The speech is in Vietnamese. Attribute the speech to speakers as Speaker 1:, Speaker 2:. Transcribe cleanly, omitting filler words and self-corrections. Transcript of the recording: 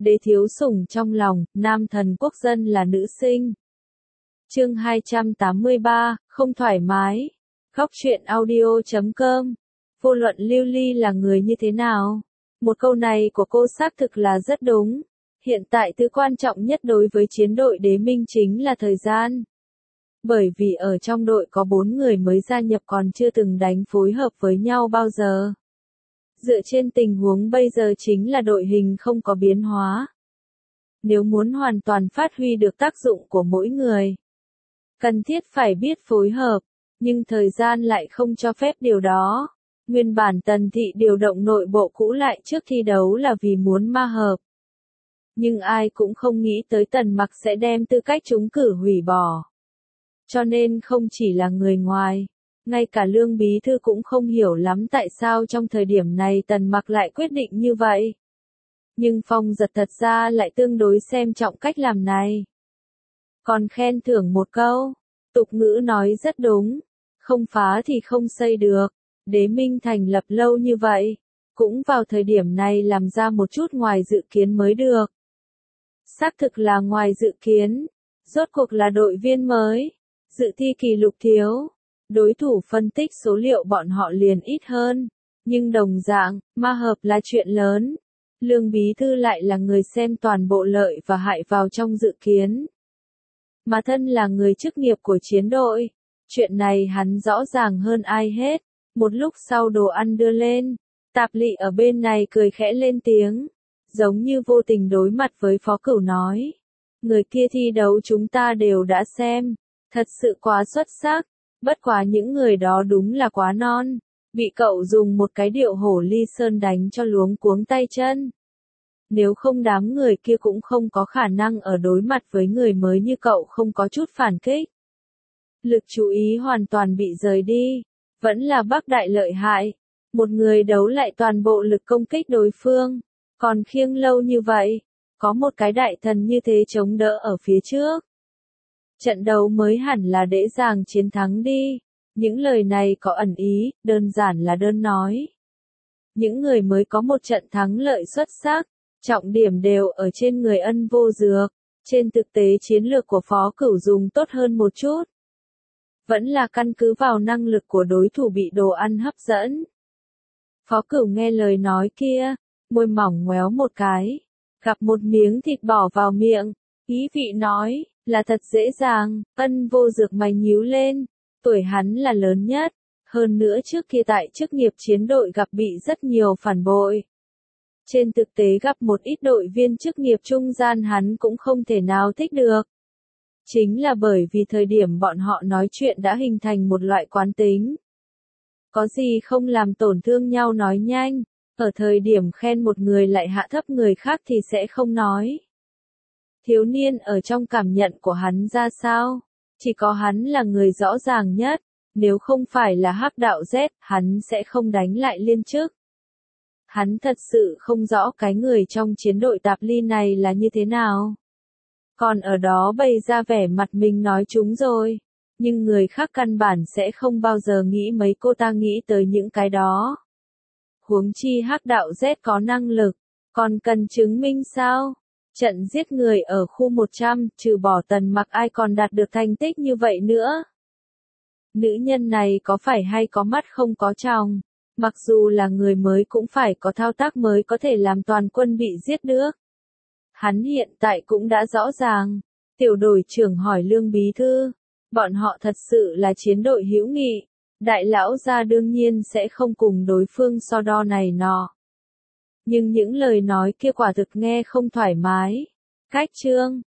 Speaker 1: đế thiếu sủng trong lòng, nam thần quốc dân là nữ sinh. Chương 283, không thoải mái. Góc truyện audio.com. Vô luận Lưu Ly là người như thế nào? Một câu này của cô xác thực là rất đúng. Hiện tại thứ quan trọng nhất đối với chiến đội đế minh chính là thời gian. Bởi vì ở trong đội có 4 người mới gia nhập còn chưa từng đánh phối hợp với nhau bao giờ. Dựa trên tình huống bây giờ chính là đội hình không có biến hóa. Nếu muốn hoàn toàn phát huy được tác dụng của mỗi người, cần thiết phải biết phối hợp, nhưng thời gian lại không cho phép điều đó. Nguyên bản Tần Thị điều động nội bộ cũ lại trước thi đấu là vì muốn ma hợp. Nhưng ai cũng không nghĩ tới Tần Mặc sẽ đem tư cách trúng cử hủy bỏ. Cho nên không chỉ là người ngoài, ngay cả Lương Bí Thư cũng không hiểu lắm tại sao trong thời điểm này Tần Mặc lại quyết định như vậy. Nhưng Phong Giật thật ra lại tương đối xem trọng cách làm này. Còn khen thưởng một câu, tục ngữ nói rất đúng, không phá thì không xây được. Đế Minh thành lập lâu như vậy, cũng vào thời điểm này làm ra một chút ngoài dự kiến mới được. Xác thực là ngoài dự kiến, rốt cuộc là đội viên mới, dự thi kỷ lục thiếu, đối thủ phân tích số liệu bọn họ liền ít hơn, nhưng đồng dạng, ma hợp là chuyện lớn. Lương Bí Thư lại là người xem toàn bộ lợi và hại vào trong dự kiến. Mà thân là người chức nghiệp của chiến đội, chuyện này hắn rõ ràng hơn ai hết. Một lúc sau đồ ăn đưa lên, Tạp Lị ở bên này cười khẽ lên tiếng, giống như vô tình đối mặt với Phó Cửu nói. Người kia thi đấu chúng ta đều đã xem, thật sự quá xuất sắc, bất quá những người đó đúng là quá non, bị cậu dùng một cái điệu hổ ly sơn đánh cho luống cuống tay chân. Nếu không đám người kia cũng không có khả năng ở đối mặt với người mới như cậu không có chút phản kích. Lực chú ý hoàn toàn bị rời đi. Vẫn là Bắc Đại lợi hại, một người đấu lại toàn bộ lực công kích đối phương, còn khiêng lâu như vậy, có một cái đại thần như thế chống đỡ ở phía trước. Trận đấu mới hẳn là dễ dàng chiến thắng đi, những lời này có ẩn ý, đơn giản là đơn nói. Những người mới có một trận thắng lợi xuất sắc, trọng điểm đều ở trên người Ân Vô Dược, trên thực tế chiến lược của Phó Cửu dùng tốt hơn một chút. Vẫn là căn cứ vào năng lực của đối thủ bị đồ ăn hấp dẫn. Phó Cửu nghe lời nói kia, môi mỏng ngoéo một cái, gặp một miếng thịt bỏ vào miệng, ý vị nói, là thật dễ dàng. Ân Vô Dược mày nhíu lên, tuổi hắn là lớn nhất, hơn nữa trước kia tại chức nghiệp chiến đội gặp bị rất nhiều phản bội. Trên thực tế gặp một ít đội viên chức nghiệp trung gian hắn cũng không thể nào thích được. Chính là bởi vì thời điểm bọn họ nói chuyện đã hình thành một loại quán tính. Có gì không làm tổn thương nhau nói nhanh, ở thời điểm khen một người lại hạ thấp người khác thì sẽ không nói. Thiếu niên ở trong cảm nhận của hắn ra sao? Chỉ có hắn là người rõ ràng nhất, nếu không phải là Hắc Đạo Z, hắn sẽ không đánh lại liên chức. Hắn thật sự không rõ cái người trong chiến đội Tạp Ly này là như thế nào. Còn ở đó bày ra vẻ mặt mình nói chúng rồi, nhưng người khác căn bản sẽ không bao giờ nghĩ mấy cô ta nghĩ tới những cái đó. Huống chi Hắc Đạo Z có năng lực, còn cần chứng minh sao? Trận giết người ở khu 100, trừ bỏ Tần Mặc ai còn đạt được thành tích như vậy nữa. Nữ nhân này có phải hay có mắt không có tròng, mặc dù là người mới cũng phải có thao tác mới có thể làm toàn quân bị giết được. Hắn hiện tại cũng đã rõ ràng. Tiểu đội trưởng hỏi Lương Bí Thư, bọn họ thật sự là chiến đội hữu nghị, đại lão gia đương nhiên sẽ không cùng đối phương so đo này nọ. Nhưng những lời nói kia quả thực nghe không thoải mái. Cách chương